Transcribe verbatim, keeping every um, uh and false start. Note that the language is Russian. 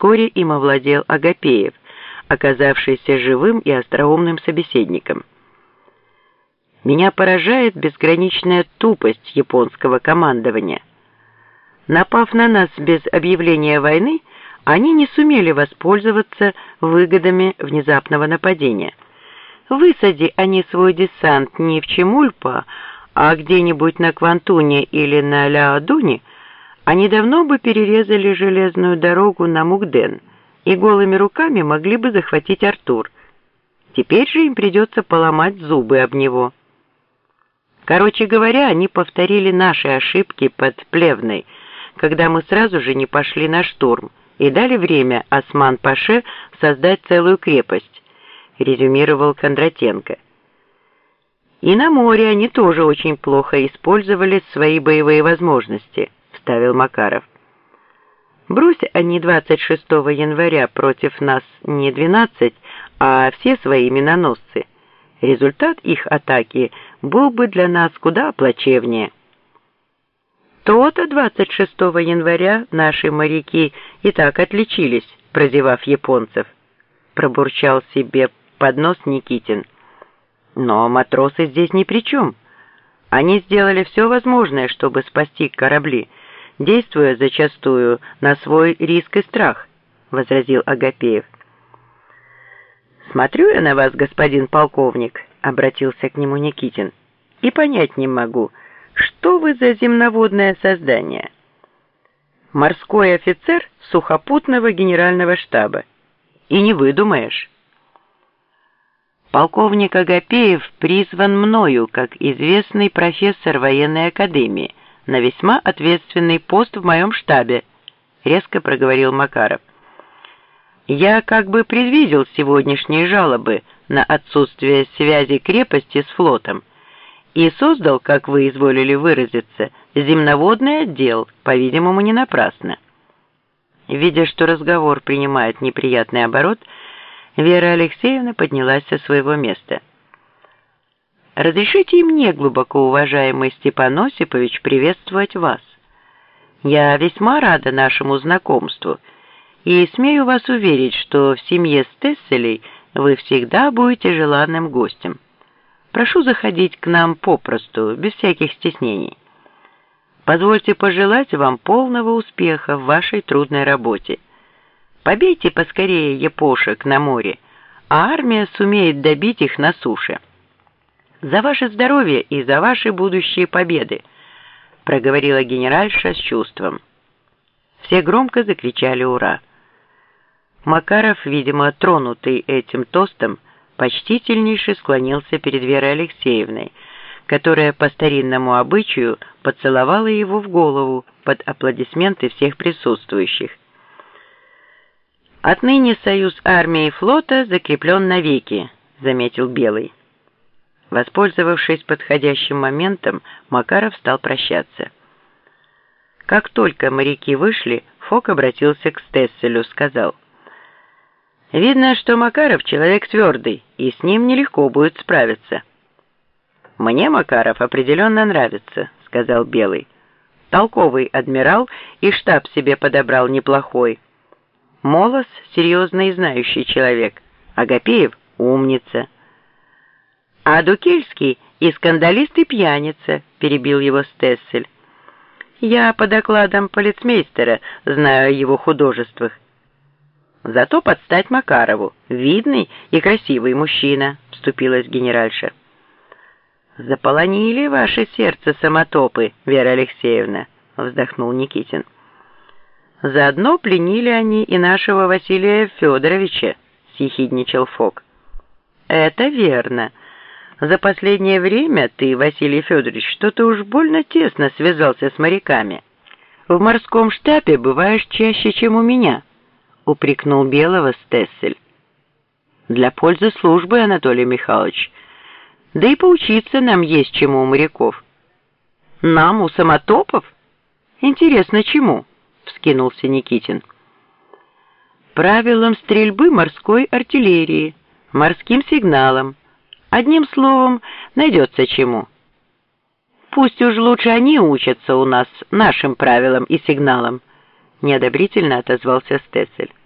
Вскоре им овладел Агапеев, оказавшийся живым и остроумным собеседником. Меня поражает безграничная тупость японского командования. Напав на нас без объявления войны, они не сумели воспользоваться выгодами внезапного нападения. Высади они свой десант не в Чемульпа, а где-нибудь на Квантуне или на Ляодуне, они давно бы перерезали железную дорогу на Мукден и голыми руками могли бы захватить Артур. Теперь же им придется поломать зубы об него. Короче говоря, они повторили наши ошибки под Плевной, когда мы сразу же не пошли на штурм и дали время Осман-Паше создать целую крепость, резюмировал Кондратенко. И на море они тоже очень плохо использовали свои боевые возможности, вставил Макаров. Брось они двадцать шестого января против нас не двенадцать, а все свои миноносцы. Результат их атаки был бы для нас куда плачевнее. То-то двадцать шестого января наши моряки и так отличились, прозевав японцев, пробурчал себе под нос Никитин. Но матросы здесь ни при чем. Они сделали все возможное, чтобы спасти корабли, действуя зачастую на свой риск и страх, возразил Агапеев. «Смотрю я на вас, господин полковник», — обратился к нему Никитин, — «и понять не могу, что вы за земноводное создание?» «Морской офицер сухопутного генерального штаба. И не выдумаешь». «Полковник Агапеев призван мною, как известный профессор военной академии, на весьма ответственный пост в моем штабе», — резко проговорил Макаров. «Я как бы предвидел сегодняшние жалобы на отсутствие связи крепости с флотом и создал, как вы изволили выразиться, земноводный отдел, по-видимому, не напрасно». Видя, что разговор принимает неприятный оборот, Вера Алексеевна поднялась со своего места. «Разрешите и мне, глубоко уважаемый Степан Осипович, приветствовать вас. Я весьма рада нашему знакомству и смею вас уверить, что в семье Стесселей вы всегда будете желанным гостем. Прошу заходить к нам попросту, без всяких стеснений. Позвольте пожелать вам полного успеха в вашей трудной работе. Побейте поскорее япошек на море, а армия сумеет добить их на суше. За ваше здоровье и за ваши будущие победы», — проговорила генеральша с чувством. Все громко закричали «Ура!». Макаров, видимо, тронутый этим тостом, почтительнейше склонился перед Верой Алексеевной, которая по старинному обычаю поцеловала его в голову под аплодисменты всех присутствующих. «Отныне союз армии и флота закреплен навеки», — заметил Белый. Воспользовавшись подходящим моментом, Макаров стал прощаться. Как только моряки вышли, Фок обратился к Стесселю, сказал: «Видно, что Макаров человек твердый, и с ним нелегко будет справиться». «Мне Макаров определенно нравится», — сказал Белый. «Толковый адмирал и штаб себе подобрал неплохой. Молос — серьезный и знающий человек, Агапеев — умница». «А Дукельский и скандалист и пьяница», — перебил его Стессель. «Я по докладам полицмейстера знаю о его художествах. Зато подстать Макарову, видный и красивый мужчина», — вступилась генеральша. «Заполонили ваше сердце самотопы, Вера Алексеевна», — вздохнул Никитин. «Заодно пленили они и нашего Василия Федоровича», — съехидничал Фок. «Это верно. За последнее время ты, Василий Федорович, что-то уж больно тесно связался с моряками. В морском штабе бываешь чаще, чем у меня», — упрекнул Белого Стессель. «Для пользы службы, Анатолий Михайлович. Да и поучиться нам есть чему у моряков». «Нам, у самотопов? Интересно, чему?» — вскинулся Никитин. «Правилам стрельбы морской артиллерии, морским сигналам. Одним словом, найдется чему. Пусть уж лучше они учатся у нас нашим правилам и сигналам», — неодобрительно отозвался Стессель.